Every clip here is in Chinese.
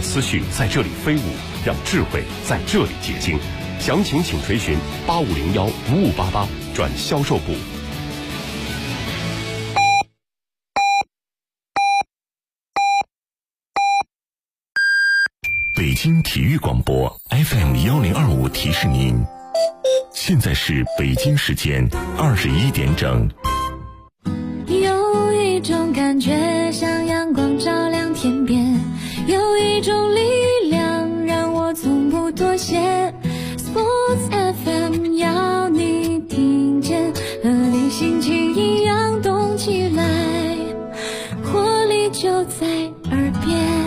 思绪在这里飞舞，让智慧在这里结晶。详情请垂询8501-5588转销售部。北京体育广播 FM1025提示您，现在是北京时间21点整。 有一种感觉像阳光照亮天边，有一种力量让我从不妥协。 Sports FM 要你听见，和你心情一样动起来，活力就在耳边。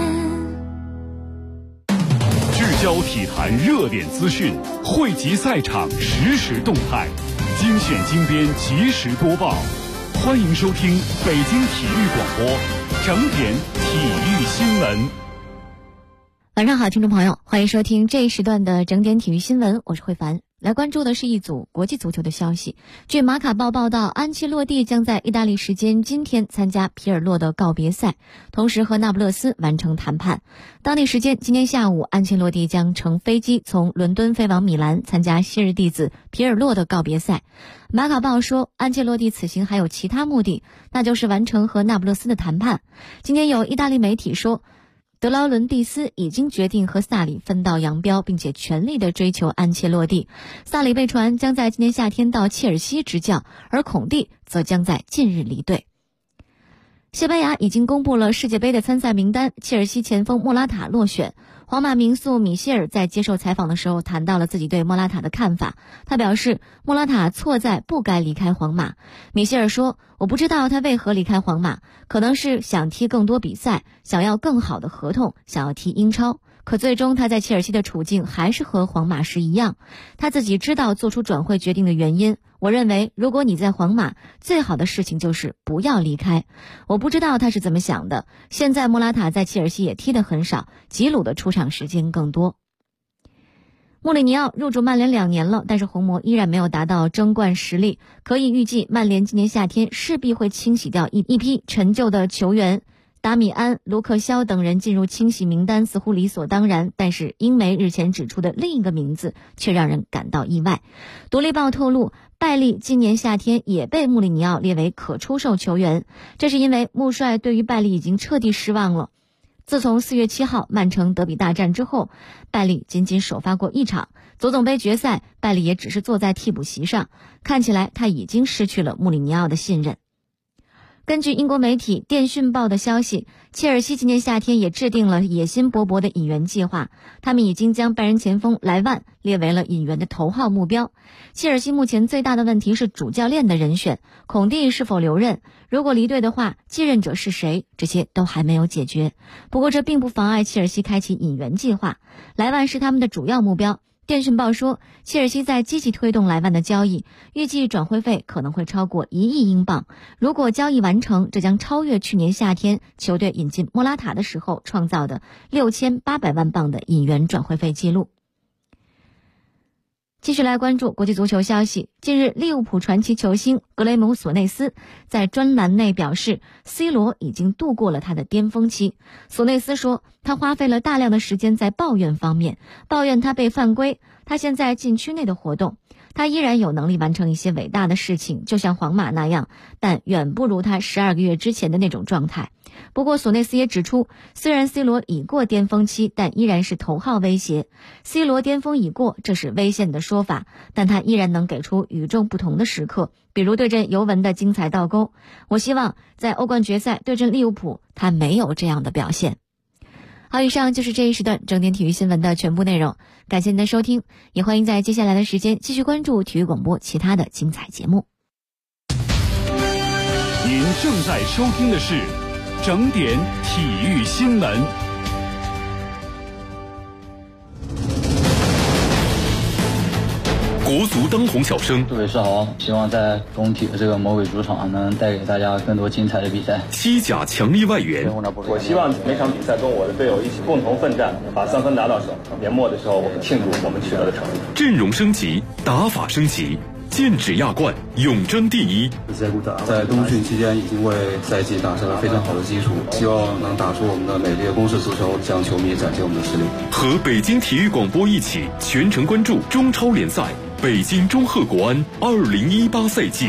聚焦体坛热点资讯，汇集赛场实时动态，精选精编及时播报。欢迎收听北京体育广播整点体育新闻。 晚上好，听众朋友，欢迎收听这一时段的整点体育新闻，我是慧凡。来关注的是一组国际足球的消息。据马卡报报道，安切洛蒂将在意大利时间今天参加皮尔洛的告别赛，同时和那不勒斯完成谈判。当地时间今天下午，安切洛蒂将乘飞机从伦敦飞往米兰，参加昔日弟子皮尔洛的告别赛。马卡报说，安切洛蒂此行还有其他目的，那就是完成和那不勒斯的谈判。今天有意大利媒体说，德劳伦蒂斯已经决定和萨里分道扬镳，并且全力地追求安切洛蒂。萨里被传将在今年夏天到切尔西执教，而孔蒂则将在近日离队。西班牙已经公布了世界杯的参赛名单，切尔西前锋莫拉塔落选。皇马名宿米歇尔在接受采访的时候谈到了自己对莫拉塔的看法，他表示莫拉塔错在不该离开皇马。米歇尔说，我不知道他为何离开皇马，可能是想踢更多比赛，想要更好的合同，想要踢英超，可最终他在切尔西的处境还是和皇马时一样，他自己知道做出转会决定的原因。我认为如果你在皇马，最好的事情就是不要离开。我不知道他是怎么想的。现在莫拉塔在切尔西也踢得很少，吉鲁的出场时间更多。穆里尼奥入主曼联2年了，但是红魔依然没有达到争冠实力，可以预计曼联今年夏天势必会清洗掉一批陈旧的球员。达米安、卢克肖等人进入清洗名单似乎理所当然，但是英媒日前指出的另一个名字却让人感到意外。独立报透露，拜利今年夏天也被穆里尼奥列为可出售球员，这是因为穆帅对于拜利已经彻底失望了。自从4月7号曼城德比大战之后，拜利仅仅首发过1场，足总杯决赛拜利也只是坐在替补席上，看起来他已经失去了穆里尼奥的信任。根据英国媒体《电讯报》的消息，切尔西今年夏天也制定了野心勃勃的引援计划，他们已经将拜仁前锋莱万列为了引援的头号目标。切尔西目前最大的问题是主教练的人选，孔蒂是否留任，如果离队的话，继任者是谁，这些都还没有解决。不过这并不妨碍切尔西开启引援计划，莱万是他们的主要目标。电讯报说，切尔西在积极推动莱万的交易，预计转会费可能会超过1亿英镑。如果交易完成，这将超越去年夏天球队引进莫拉塔的时候创造的6800万镑的引援转会费记录。继续来关注国际足球消息。近日，利物浦传奇球星格雷姆·索内斯在专栏内表示 ，C 罗已经度过了他的巅峰期。索内斯说，他花费了大量的时间在抱怨方面，抱怨他被犯规，他现在禁区内的活动，他依然有能力完成一些伟大的事情，就像皇马那样，但远不如他12个月之前的那种状态。不过索内斯也指出，虽然 C 罗已过巅峰期，但依然是头号威胁。C 罗巅峰已过，这是危险的说法，但他依然能给出与众不同的时刻，比如对阵尤文的精彩倒钩。我希望在欧冠决赛对阵利物浦，他没有这样的表现。好，以上就是这一时段整点体育新闻的全部内容，感谢您的收听，也欢迎在接下来的时间继续关注体育广播其他的精彩节目。 您正在收听的是整点体育新闻。 国足当红小生， 各位是好，希望在工体的这个魔鬼主场能带给大家更多精彩的比赛。 西甲强力外援， 我希望每场比赛跟我的队友一起共同奋战，把3分拿到手。年末的时候，我们庆祝我们取得的成绩。 阵容升级，打法升级， 剑指亚冠，永争第一。 在冬训期间已经为赛季打下了非常好的基础，希望能打出我们的美丽的攻势足球，向球迷展现我们的实力。 和北京体育广播一起全程关注中超联赛北京中赫国安2018赛季。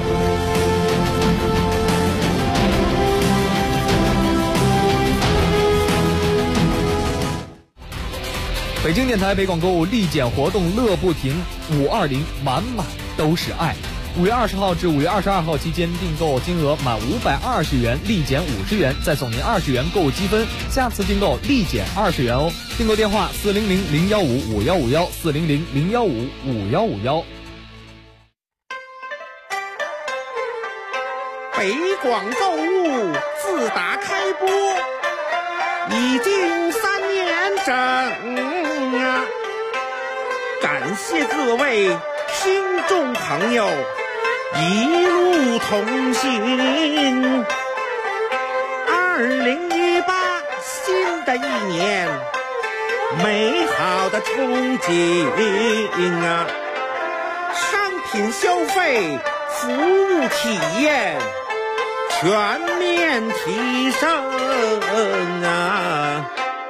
北京电台北广购物立减活动乐不停，520满满都是爱。5月20号至5月22号期间，订购金额满520元立减50元，再送您20元购物积分，下次订购立减20元哦。订购电话400-015-5151，400-015-5151。 北广购物自打开播已经3年整啊！感谢各位听众朋友一路同行。2018新的一年，美好的憧憬啊！商品消费，服务体验全面提升啊！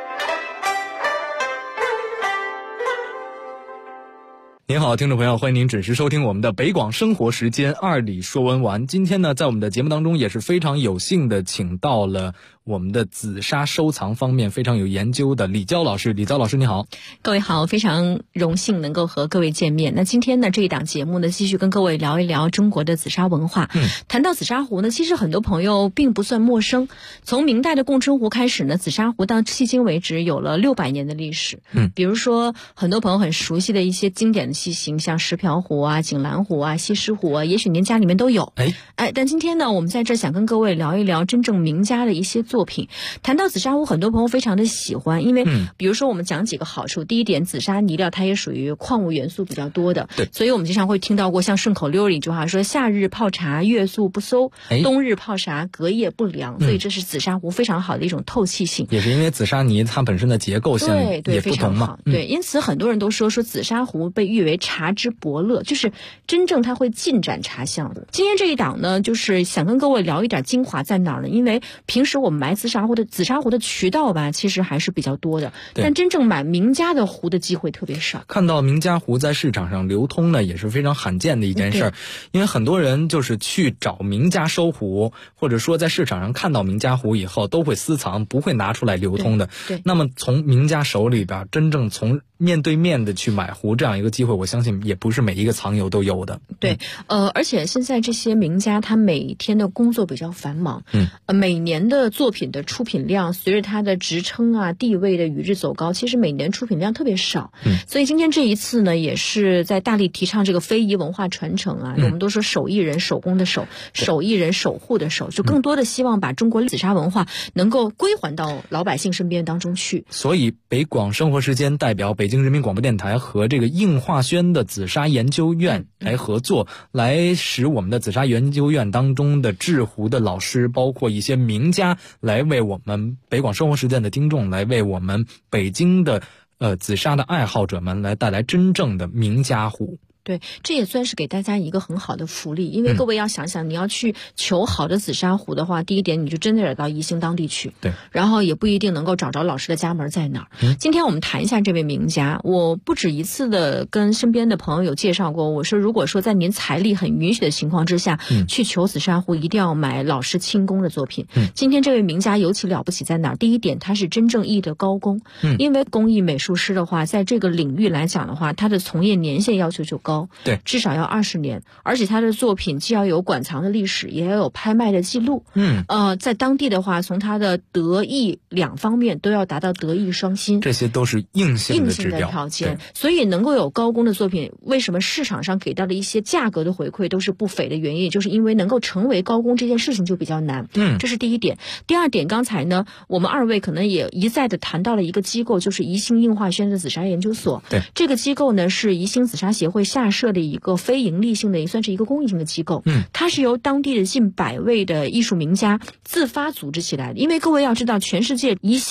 您好，听众朋友，欢迎您准时收听我们的北广生活时间2里说文玩。今天呢，在我们的节目当中也是非常有幸的请到了我们的紫砂收藏方面非常有研究的李娇老师。李娇老师你好。 各位好，非常荣幸能够和各位见面。那今天呢，这一档节目呢，继续跟各位聊一聊中国的紫砂文化。谈到紫砂壶呢，其实很多朋友并不算陌生。从明代的供春壶开始呢，紫砂壶到迄今为止有了600年的历史。比如说很多朋友很熟悉的一些经典的器型，像石瓢壶啊、锦兰壶啊、西施壶啊，也许您家里面都有。但今天呢，我们在这想跟各位聊一聊真正名家的一些作品。谈到紫砂壶，很多朋友非常的喜欢，因为比如说我们讲几个好处。第一点，紫砂泥料它也属于矿物元素比较多的，所以我们经常会听到过像顺口溜里一句话说，夏日泡茶月素不馊，冬日泡茶隔夜不凉。所以这是紫砂壶非常好的一种透气性。 也是因为紫砂泥它本身的结构性也不同嘛。 对，因此很多人都说紫砂壶被誉为茶之伯乐，就是真正它会进展茶香的。今天这一档呢，就是想跟各位聊一点精华在哪儿呢？因为平时我们买紫砂壶的渠道吧，其实还是比较多的，但真正买名家的壶的机会特别少。 看到名家壶在市场上流通呢，也是非常罕见的一件事儿。因为很多人就是去找名家收壶，或者说在市场上看到名家壶以后都会私藏，不会拿出来流通的。那么从名家手里边真正从面对面的去买壶这样一个机会，我相信也不是每一个藏友都有的。 而且现在这些名家他每天的工作比较繁忙，每年的作品的出品量随着他的职称啊地位的与日走高，其实每年出品量特别少。所以今天这一次呢，也是在大力提倡这个非遗文化传承啊。我们都说手艺人手工的手，手艺人守护的手，就更多的希望把中国紫砂文化能够归还到老百姓身边当中去。 所以北广生活时间代表北京人民广播电台和这个应化轩的紫砂研究院来合作，来使我们的紫砂研究院当中的制壶的老师，包括一些名家，来为我们北广生活时间的听众，来为我们北京的紫砂的爱好者们来带来真正的名家壶。 对，这也算是给大家一个很好的福利，因为各位要想想，你要去求好的紫砂壶的话，第一点你就真的得到宜兴当地去，然后也不一定能够找着老师的家门在哪儿。今天我们谈一下这位名家，我不止一次的跟身边的朋友有介绍过，我说如果说在您财力很允许的情况之下，去求紫砂壶一定要买老师亲工的作品。今天这位名家尤其了不起在哪儿？第一点，他是真正意的高工，因为工艺美术师的话，在这个领域来讲的话，他的从业年限要求就高，至少要20年，而且他的作品既要有馆藏的历史，也要有拍卖的记录。在当地的话，从他的德艺两方面都要达到德艺双馨， 这些都是硬性的指标条件。所以能够有高工的作品，为什么市场上给到的一些价格的回馈都是不菲的原因，就是因为能够成为高工这件事情就比较难。这是第一点。第二点，刚才呢我们二位可能也一再的谈到了一个机构，就是宜兴应化轩的紫砂研究所。这个机构呢是宜兴紫砂协会下设的一个非盈利性的，也算是一个公益性的机构。它是由当地的近100位的艺术名家自发组织起来的。因为各位要知道，全世界宜兴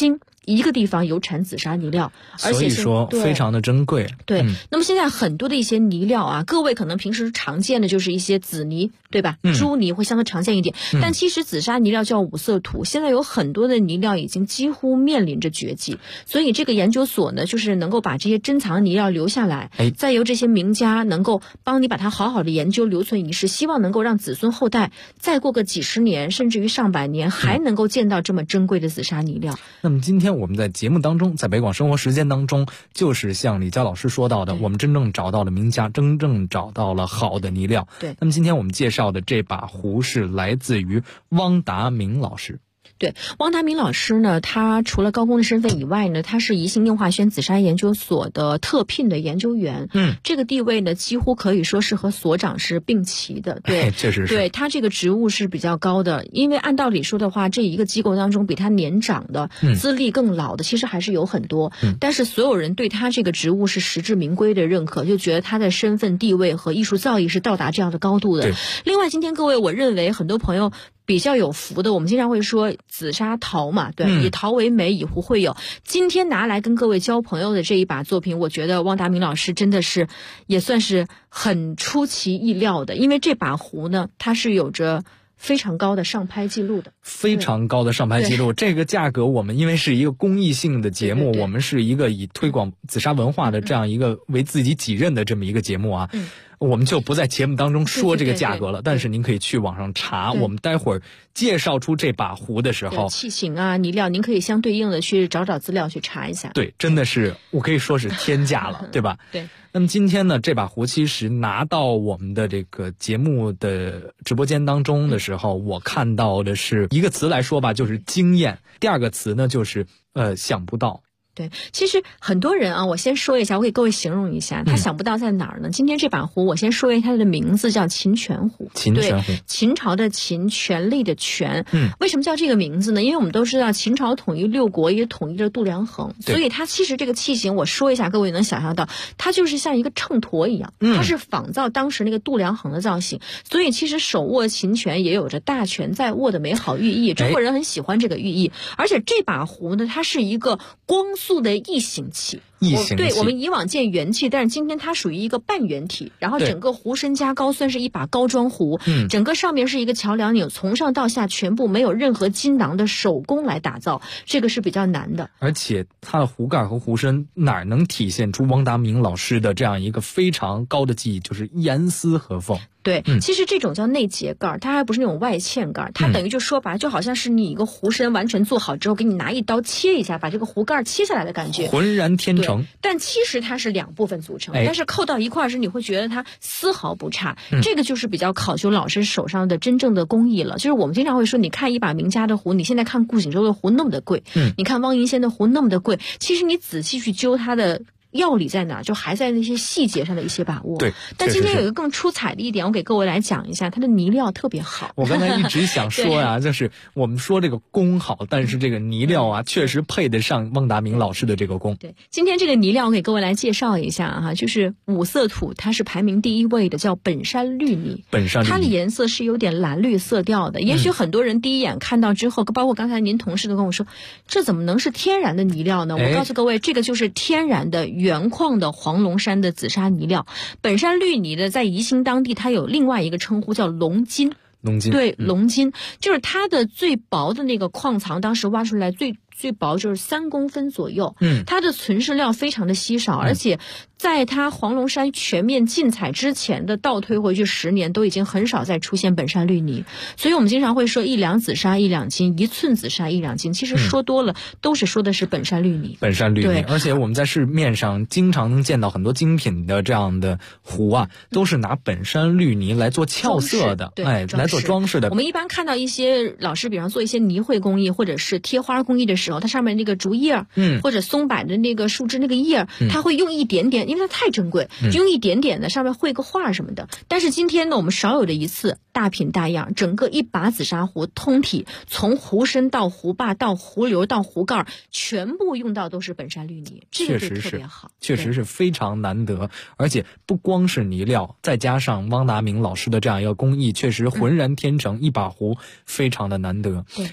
一个地方有产紫砂泥料，而且所以说非常的珍贵。 对，那么现在很多的一些泥料啊，各位可能平时常见的就是一些紫泥，对吧？朱泥会相对常见一点，但其实紫砂泥料叫五色土，现在有很多的泥料已经几乎面临着绝迹，所以这个研究所呢，就是能够把这些珍藏泥料留下来，再由这些名家能够帮你把它好好的研究留存于世，希望能够让子孙后代再过个几十年甚至于上百年还能够见到这么珍贵的紫砂泥料。 那么今天我们在节目当中，在北广生活时间当中，就是像李佳老师说到的，我们真正找到了名家，真正找到了好的泥料。 对， 那么今天我们介绍的这把壶是来自于汪达明老师。 对，汪达明老师呢，他除了高工的身份以外呢，他是宜兴硬化轩紫砂研究所的特聘的研究员。这个地位呢，几乎可以说是和所长是并齐的。对， 确实是。 对，他这个职务是比较高的，因为按道理说的话，这一个机构当中比他年长的、资历更老的，其实还是有很多。但是所有人对他这个职务是实至名归的认可，就觉得他的身份地位和艺术造诣是到达这样的高度的。另外，今天各位，我认为很多朋友比较有福的，我们经常会说紫砂陶嘛，对，以陶为美，以壶会友。今天拿来跟各位交朋友的这一把作品，我觉得汪达明老师真的是也算是很出其意料的，因为这把壶呢，它是有着非常高的上拍记录的， 非常高的上拍记录。这个价格我们因为是一个公益性的节目，我们是一个以推广紫砂文化的这样一个为自己己任的这么一个节目啊。我们就不在节目当中说这个价格了，但是您可以去网上查。我们待会儿介绍出这把壶的时候， 器型啊、泥料，您可以相对应的去找资料去查一下。 对，真的是我可以说是天价了，对吧？ 对。 那么今天呢，这把壶其实拿到我们的这个节目的直播间当中的时候，我看到的是一个词来说吧，就是惊艳；第二个词呢，就是想不到。 对，其实很多人啊，我先说一下，我给各位形容一下，他想不到在哪儿呢？今天这把壶，我先说一下它的名字，叫秦泉壶。 秦泉壶， 秦朝的秦，权力的权。为什么叫这个名字呢？因为我们都知道秦朝统一六国，也统一了度量衡，所以它其实这个器型，我说一下，各位能想象到，它就是像一个秤砣一样，它是仿造当时那个度量衡的造型，所以其实手握秦权也有着大权在握的美好寓意。中国人很喜欢这个寓意，而且这把壶呢，它是一个光速的异形器。对，我们以往见圆器，但是今天它属于一个半圆体，然后整个壶身加高，算是一把高装壶。整个上面是一个桥梁钮，从上到下全部没有任何金囊的手工来打造，这个是比较难的。 而且它的壶盖和壶身哪能体现出汪达明老师的这样一个非常高的技艺，就是严丝合缝。 对，其实这种叫内结盖，它还不是那种外嵌盖，它等于就说白，就好像是你一个壶身完全做好之后，给你拿一刀切一下，把这个壶盖切下来的感觉， 浑然天成。 但其实它是两部分组成，但是扣到一块时，你会觉得它丝毫不差。这个就是比较考究老师手上的真正的工艺了。就是我们经常会说，你看一把名家的壶，你现在看顾景舟的壶那么的贵，你看汪银仙的壶那么的贵，其实你仔细去揪它的要理在哪，就还在那些细节上的一些把握。 对， 但今天有一个更出彩的一点，我给各位来讲一下，它的泥料特别好。 我刚才一直想说啊，就是我们说这个工好，但是这个泥料啊，确实配得上汪达明老师的这个工。 对，今天这个泥料我给各位来介绍一下哈，就是五色土，它是排名第一位的，叫本山绿泥。 本山绿泥， 它的颜色是有点蓝绿色调的。也许很多人第一眼看到之后，包括刚才您同事都跟我说，这怎么能是天然的泥料呢？我告诉各位，这个就是天然的原矿的黄龙山的紫砂泥料。本山绿泥的在宜兴当地它有另外一个称呼叫龙金。对，龙金就是它的最薄的那个矿藏，当时挖出来最薄就是3公分左右。它的存世料非常的稀少，而且在它黄龙山全面禁采之前的倒推回去10年，都已经很少再出现本山绿泥。所以我们经常会说1两紫砂1两金，1寸紫砂1两金，其实说多了都是说的是本山绿泥。 本山绿泥，而且我们在市面上经常能见到很多精品的这样的壶啊，都是拿本山绿泥来做俏色的，来做装饰的。 我们一般看到一些老师，比方做一些泥绘工艺或者是贴花工艺的时候，它上面那个竹叶，或者松柏的那个树枝那个叶，它会用一点点，因为它太珍贵，就用一点点的上面绘个画什么的。但是今天呢，我们少有的一次大品大样，整个一把紫砂壶通体，从壶身到壶把到壶流到壶盖，全部用到都是本山绿泥，这个就特别好， 确实是非常难得。而且不光是泥料，再加上汪达明老师的这样一个工艺，确实浑然天成，一把壶非常的难得。 对。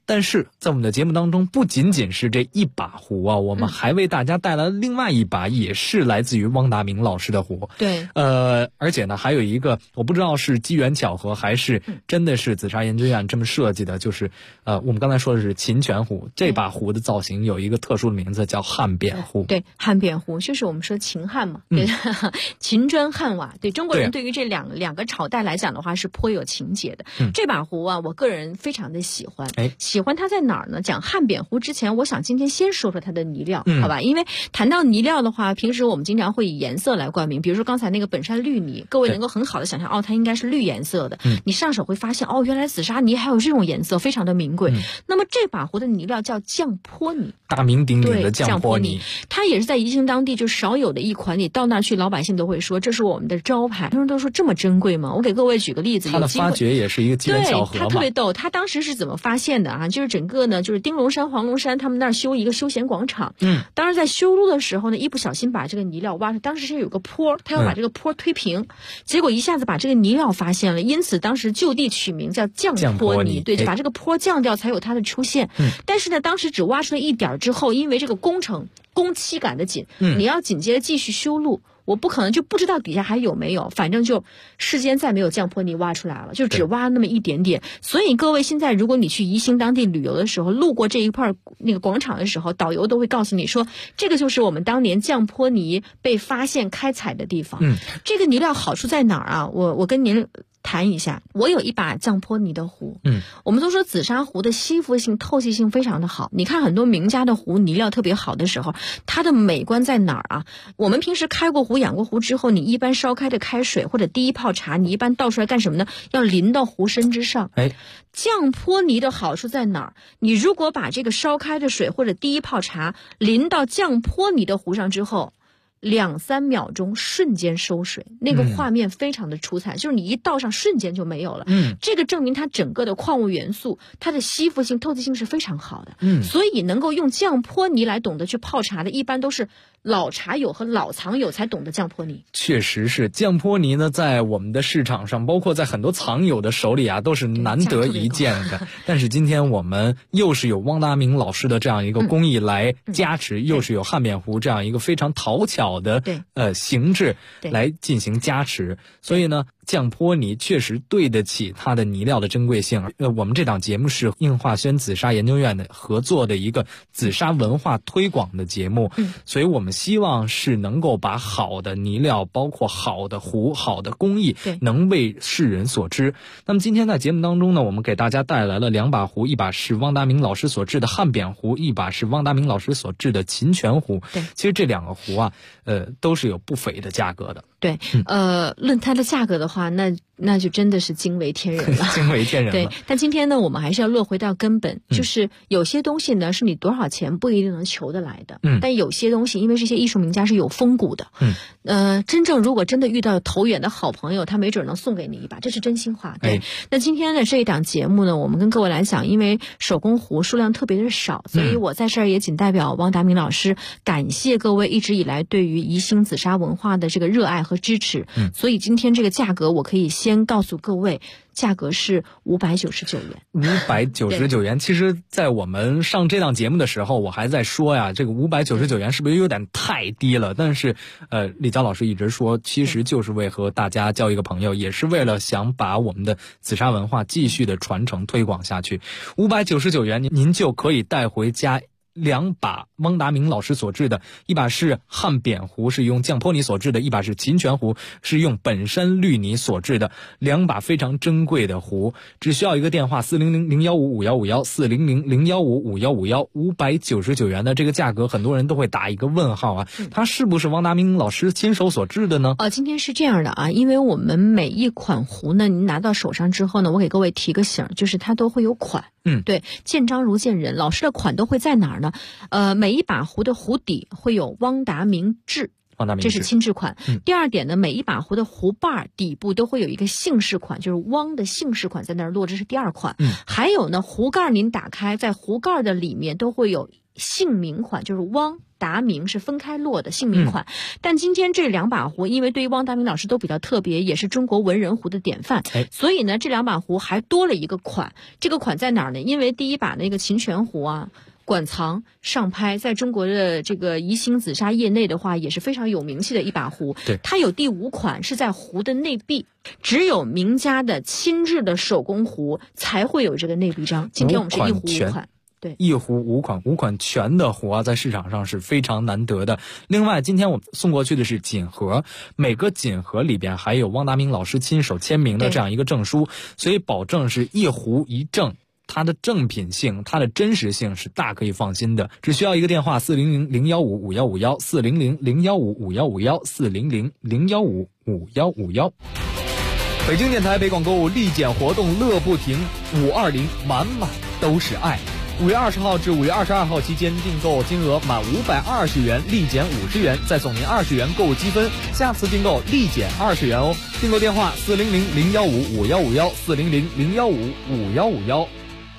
但是在我们的节目当中，不仅仅是这一把壶啊，我们还为大家带来另外一把，也是来自于汪达明老师的壶。 对， 而且呢，还有一个我不知道是机缘巧合还是真的是紫砂研究院这么设计的，就是我们刚才说的是秦泉壶，这把壶的造型有一个特殊的名字叫汉扁壶。 对，汉扁壶就是我们说秦汉嘛，对，秦砖汉瓦。对，中国人对于这两个朝代来讲的话是颇有情节的。这把壶啊，我个人非常的喜欢。喜欢它在哪儿呢？讲汉扁壶之前，我想今天先说说它的泥料，好吧？因为谈到泥料的话，平时我们经常会以颜色来冠名，比如说刚才那个本山绿泥，各位能够很好的想象，它应该是绿颜色的。你上手会发现，原来紫砂泥还有这种颜色，非常的名贵。那么这把壶的泥料叫降坡泥， 大名鼎鼎的降坡泥， 它也是在宜兴当地就少有的一款，你到那儿去，老百姓都会说这是我们的招牌。他们都说这么珍贵吗？我给各位举个例子， 它的发掘也是一个机缘巧合嘛。 对，它特别逗，它当时是怎么发现的啊？就是整个呢，就是丁龙山、黄龙山他们那儿修一个休闲广场。当时在修路的时候呢，一不小心把这个泥料挖出，当时是有个坡，他要把这个坡推平，结果一下子把这个泥料发现了，因此当时就地取名叫降坡泥。对，就把这个坡降掉才有它的出现。但是呢，当时只挖出了一点之后，因为这个工期赶得紧，你要紧接着继续修路。我不可能就不知道底下还有没有，反正就世间再没有降坡泥挖出来了，就只挖那么一点点。所以各位现在如果你去宜兴当地旅游的时候，路过这一块那个广场的时候，导游都会告诉你说，这个就是我们当年降坡泥被发现开采的地方。这个泥料好处在哪儿啊？我跟您谈一下，我有一把降坡泥的壶。我们都说紫砂壶的吸附性、透气性非常的好。你看很多名家的壶泥料特别好的时候，它的美观在哪儿啊？我们平时开过壶、养过壶之后，你一般烧开的开水或者第一泡茶，你一般倒出来干什么呢？要淋到壶身之上。降坡泥的好处在哪儿？你如果把这个烧开的水或者第一泡茶淋到降坡泥的壶上之后，2-3秒钟瞬间收水，那个画面非常的出彩，就是你一倒上瞬间就没有了。这个证明它整个的矿物元素，它的吸附性、透气性是非常好的。所以能够用降坡泥来懂得去泡茶的，一般都是老茶友和老藏友才懂得降坡泥。 确实是降坡泥呢，在我们的市场上，包括在很多藏友的手里啊，都是难得一见的。但是今天我们又是有汪达明老师的这样一个工艺来加持，又是有汉扁壶这样一个非常讨巧的形制来进行加持，所以呢，降坡泥确实对得起它的泥料的珍贵性。我们这档节目是应化轩紫砂研究院的合作的一个紫砂文化推广的节目，所以我们希望是能够把好的泥料，包括好的壶、好的工艺，能为世人所知。那么今天在节目当中呢，我们给大家带来了2把壶，一把是汪达明老师所制的汉扁壶，一把是汪达明老师所制的秦泉壶。其实这2个壶啊，都是有不菲的价格的。 对，论它的价格的话，那就真的是惊为天人了， 惊为天人了。 对，但今天呢，我们还是要落回到根本，就是有些东西呢，是你多少钱不一定能求得来的。但有些东西，因为这些艺术名家是有风骨的。真正如果真的遇到投缘的好朋友，他没准能送给你一把，这是真心话。对。那今天的这一档节目呢，我们跟各位来讲，因为手工壶数量特别的少，所以我在这儿也仅代表汪达明老师感谢各位一直以来对于宜兴紫砂文化的这个热爱和支持。所以今天这个价格，我可以先告诉各位，价格是599元。 599元，其实在我们上这档节目的时候，我还在说呀，这个599元是不是有点太低了？但是李娇老师一直说，其实就是为和大家交一个朋友，也是为了想把我们的紫砂文化继续的传承推广下去。599元您就可以带回家2把汪达明老师所制的，一把是汉扁壶，是用降坡泥所制的，一把是秦泉壶，是用本山绿泥所制的，2把非常珍贵的壶。只需要一个电话400-015-5151 400-015-5151 599元的这个价格，很多人都会打一个问号啊，它是不是汪达明老师亲手所制的呢？ 今天是这样的啊，因为我们每一款壶呢，您拿到手上之后呢，我给各位提个醒，就是它都会有款。对，见章如见人，老师的款都会在哪儿呢？每一把壶的壶底会有汪达明制，这是亲制款。第二点呢，每一把壶的壶把底部都会有一个姓氏款，就是汪的姓氏款在那儿落，这是第2款。还有呢，壶盖您打开，在壶盖的里面都会有姓名款，就是汪达明是分开落的姓名款。但今天这2把壶因为对于汪达明老师都比较特别，也是中国文人壶的典范，所以呢这2把壶还多了一个款。这个款在哪儿呢？因为第一把那个秦泉壶啊，馆藏上拍，在中国的这个宜兴紫砂业内的话也是非常有名气的一把壶。 对， 它有第5款是在壶的内壁，只有名家的亲制的手工壶才会有这个内壁章。今天我们是一壶5款。对， 一壶5款全的壶啊，在市场上是非常难得的。另外，今天我们送过去的是锦盒，每个锦盒里边还有汪达明老师亲手签名的这样一个证书，所以保证是一壶一证。它的正品性，它的真实性是大可以放心的。只需要一个电话：400-015-5151，400-015-5151，400-015-5151。北京电台北广购物立减活动乐不停，520满满都是爱。5月20号至5月22号期间，订购金额满520元立减50元，再送您20元购物积分，下次订购立减20元哦。订购电话：400-015-5151，400-015-5151。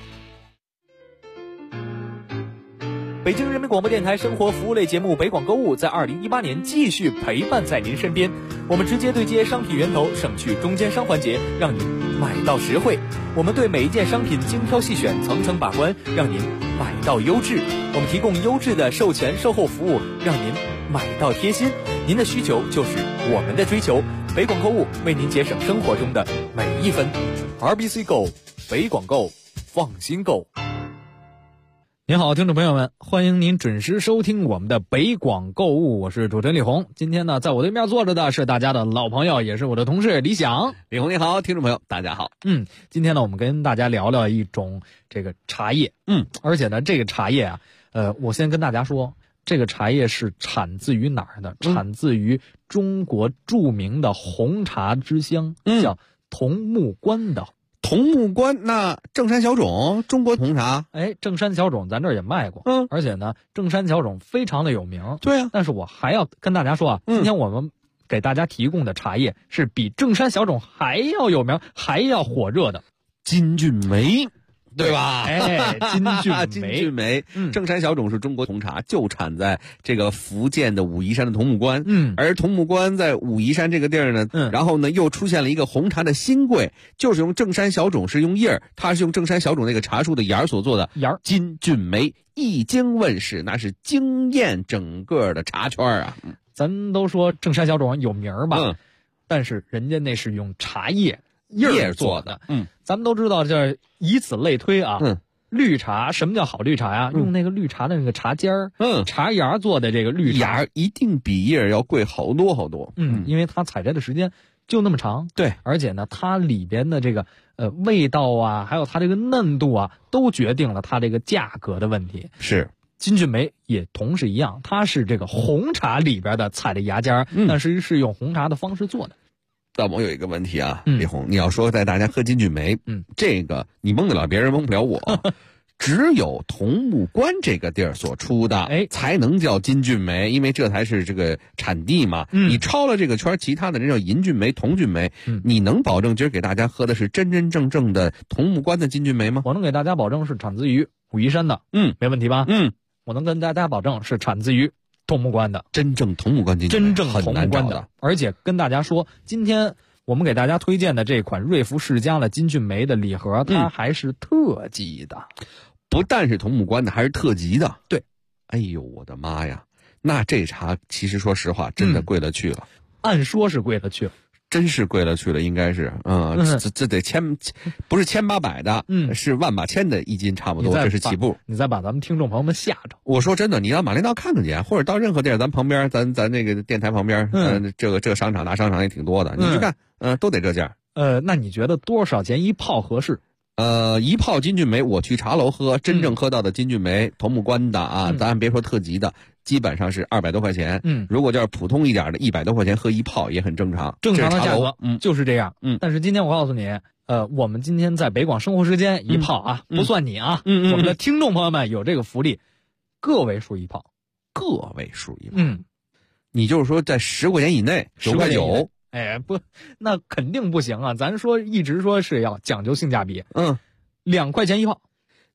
北京人民广播电台生活服务类节目《北广购物》在2018年继续陪伴在您身边。我们直接对接商品源头，省去中间商环节，让您买到实惠。我们对每一件商品精挑细选，层层把关，让您买到优质。我们提供优质的售前售后服务，让您买到贴心。您的需求就是我们的追求。北广购物为您节省生活中的每一分。RBC Go， 北广购，放心购。您好，听众朋友们，欢迎您准时收听我们的北广购物，我是主持人李红。今天呢，在我对面坐着的是大家的老朋友，也是我的同事李想。 李红你好，听众朋友大家好。 今天呢，我们跟大家聊聊一种这个茶叶。而且呢，这个茶叶啊，我先跟大家说，这个茶叶是产自于哪儿的？产自于中国著名的红茶之乡，叫桐木关的。 桐木关，那正山小种，中国红茶。 正山小种咱这儿也卖过，而且呢，正山小种非常的有名。 对啊， 但是我还要跟大家说啊，今天我们给大家提供的茶叶是比正山小种还要有名、还要火热的金骏眉。对吧？ 金骏眉，正山小种是中国红茶，就产在这个福建的武夷山的桐木关。而桐木关在武夷山这个地儿呢，然后呢又出现了一个红茶的新贵，就是用正山小种是用叶儿，它是用正山小种那个茶树的芽所做的芽。金骏眉一经问世，那是惊艳整个的茶圈啊。 咱都说正山小种有名吧，但是人家那是用茶叶做的。咱们都知道，这以此类推啊。绿茶，什么叫好绿茶呀？用那个绿茶的那个茶尖儿，茶芽做的这个绿茶， 芽一定比叶要贵好多好多。 因为它采摘的时间就那么长。 对， 而且呢，它里边的这个味道啊，还有它这个嫩度啊，都决定了它这个价格的问题。 是。 金骏眉也同是一样，它是这个红茶里边的采的芽尖儿，但是用红茶的方式做的。 但我有一个问题啊，李红，你要说带大家喝金骏眉，这个你蒙得了别人，蒙不了我。只有桐木关这个地儿所出的，才能叫金骏眉，因为这才是这个产地嘛。你超了这个圈，其他的人叫银骏眉、铜骏眉，你能保证今儿给大家喝的是真真正正的桐木关的金骏眉吗？ 我能给大家保证是产自于武夷山的，没问题吧？我能跟大家保证是产自于桐木关的， 真正桐木关金骏眉， 真正桐木关的。而且跟大家说，今天我们给大家推荐的这款瑞福世家的金骏眉的礼盒，它还是特级的， 不但是桐木关的，还是特级的。 对， 哎呦我的妈呀，那这茶其实说实话真的贵了去了。 按说是贵了去了， 真是贵了去了，应该是，这得不是1800的，是万把千的一斤差不多，这是起步。 你再把咱们听众朋友们吓着。 我说真的，你到马连道看看去，或者到任何地儿，咱旁边，咱那个电台旁边，这个商场大商场也挺多的，你去看，都得这价。 那你觉得多少钱一泡合适？ 一泡金骏眉，我去茶楼喝，真正喝到的金骏眉桐木关的啊，咱别说特级的，基本上是200多块钱。如果就是普通一点的，100多块钱喝一泡也很正常。 正常的价格，就是这样。但是今天我告诉你，我们今天在北广生活时间一泡啊，不算你啊，我们的听众朋友们有这个福利，个位数一泡， 个位数一泡。你就是说在10块钱以内，9块9。 不，那肯定不行啊！咱说一直说是要讲究性价比。2块钱一泡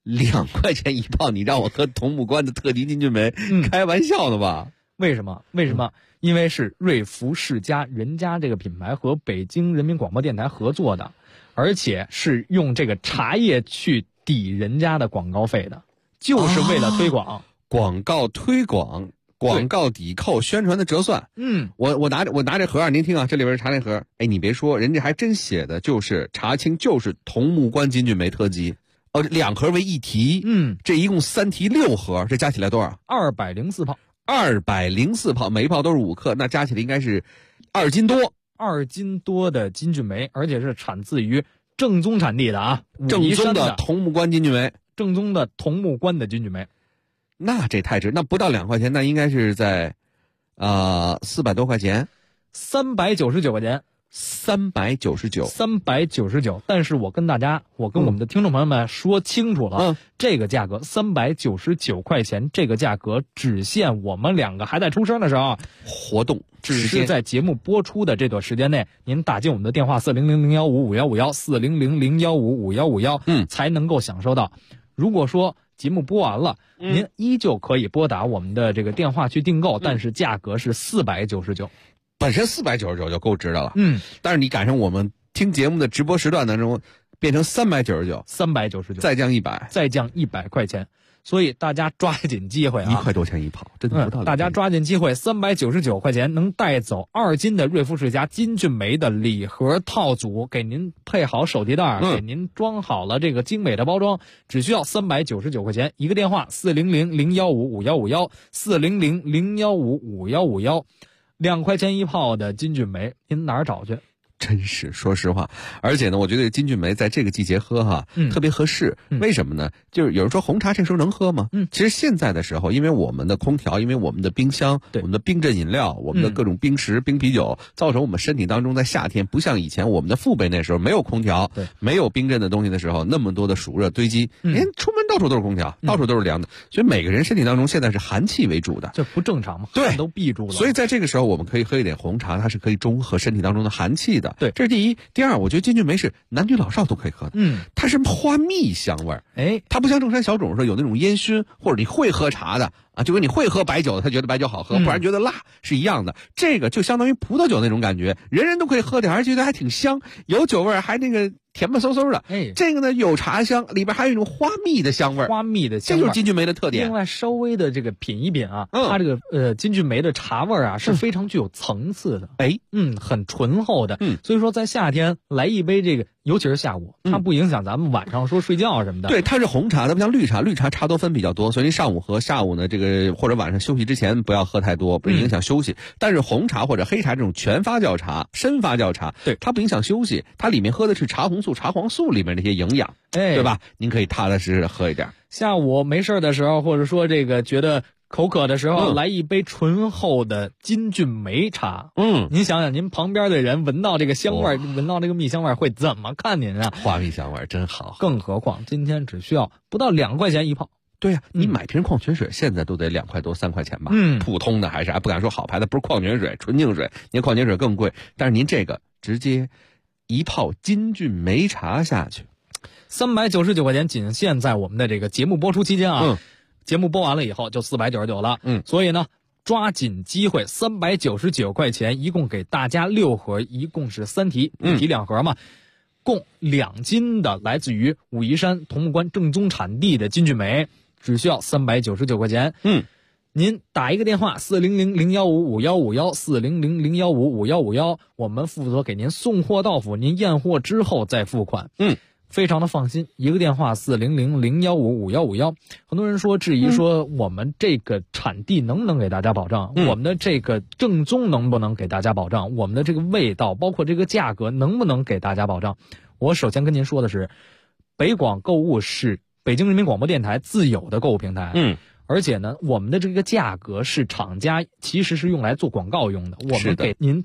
2块钱一泡，你让我喝桐木关的特级金骏眉，开玩笑呢吧？ 为什么？因为是瑞福世家人家这个品牌和北京人民广播电台合作的，而且是用这个茶叶去抵人家的广告费的，就是为了推广。 广告推广，广告抵扣，宣传的折算。我拿这盒啊，您听啊，这里边是茶那盒。哎，你别说，人家还真写的就是茶青，就是桐木关金骏眉特级。2盒为1提。这一共3提6盒，这加起来多少 ？204泡。 204泡，每一泡都是5克，那加起来应该是2斤多。 2斤多的金骏眉，而且是产自于正宗产地的啊， 正宗的桐木关金骏眉， 正宗的桐木关的金骏眉。 那这太值，那不到2块钱，那应该是在400多块钱 ，399块钱 ，399。 但是我跟我们的听众朋友们说清楚了，这个价格399块钱，这个价格只限我们2个还在出生的时候活动， 只是在节目播出的这段时间内，您打进我们的电话40001555151，400015551，才能够享受到。如果说节目播完了，您依旧可以拨打我们的这个电话去订购，但是价格是499。 本身499就够值的了，但是你赶上我们听节目的直播时段当中，变成399，再降100 块钱，所以大家抓紧机会啊 ！1块多钱一泡，真的不到。 大家抓紧机会，399块钱能带走2斤的瑞福世家金骏眉的礼盒套组，给您配好手提袋，给您装好了这个精美的包装，只需要399块钱。一个电话400015551，400015551，2块钱一泡的金骏眉，您哪儿找去？ 真是，说实话，而且呢，我觉得金骏眉在这个季节喝哈，特别合适。为什么呢？就是有人说红茶这时候能喝吗？其实现在的时候，因为我们的空调，因为我们的冰箱，我们的冰镇饮料，我们的各种冰食、冰啤酒，造成我们身体当中在夏天不像以前我们的父辈那时候没有空调，没有冰镇的东西的时候，那么多的暑热堆积，出门到处都是空调，到处都是凉的，所以每个人身体当中现在是寒气为主的， 这不正常吗？ 对， 都闭住了。 所以在这个时候，我们可以喝一点红茶，它是可以中和身体当中的寒气的。 对， 这是第一。第二，我觉得金骏眉是男女老少都可以喝的。它是花蜜香味儿。它不像正山小种说有那种烟熏，或者你会喝茶的啊，就跟你会喝白酒的，他觉得白酒好喝，不然觉得辣是一样的。这个就相当于葡萄酒那种感觉，人人都可以喝点，而且觉得还挺香，有酒味儿，还那个甜不嗖嗖的。这个呢有茶香，里边还有一种花蜜的香味儿。这就是金骏眉的特点。 另外稍微的这个品一品啊，它这个金骏眉的茶味儿啊是非常具有层次的。很醇厚的。所以说在夏天来一杯这个，尤其是下午，它不影响咱们晚上说睡觉什么的。 对，它是红茶，它不像绿茶，绿茶茶多酚比较多，所以您上午喝，下午呢这个或者晚上休息之前不要喝太多，不影响休息。但是红茶或者黑茶这种全发酵茶、深发酵茶，对它不影响休息，它里面喝的是茶红素、茶黄素里面那些营养，对吧？您可以踏踏实实喝一点。 下午没事的时候，或者说这个觉得口渴的时候，来一杯醇厚的金骏眉茶。您想想，您旁边的人闻到这个香味，闻到这个蜜香味，会怎么看您啊？ 花蜜香味真好。 更何况今天只需要不到2块钱一泡。 对呀，你买瓶矿泉水现在都得2块多3块钱吧？普通的还是不敢说好牌的，不是矿泉水，纯净水，您矿泉水更贵。但是您这个直接一泡金骏眉茶下去 ，399块钱，仅限在我们的这个节目播出期间啊。节目播完了以后就499了。所以呢，抓紧机会，399块钱，一共给大家6盒，一共是3提，1提2盒嘛，共2斤的来自于武夷山桐木关正宗产地的金骏眉，只需要399块钱。您打一个电话40001555151，400015551，我们负责给您送货到府，您验货之后再付款。非常的放心，一个电话400015551。很多人说质疑说我们这个产地能不能给大家保障，我们的这个正宗能不能给大家保障，我们的这个味道包括这个价格能不能给大家保障。我首先跟您说的是，北广购物是北京人民广播电台自有的购物平台。而且呢，我们的这个价格是厂家其实是用来做广告用的，我们给您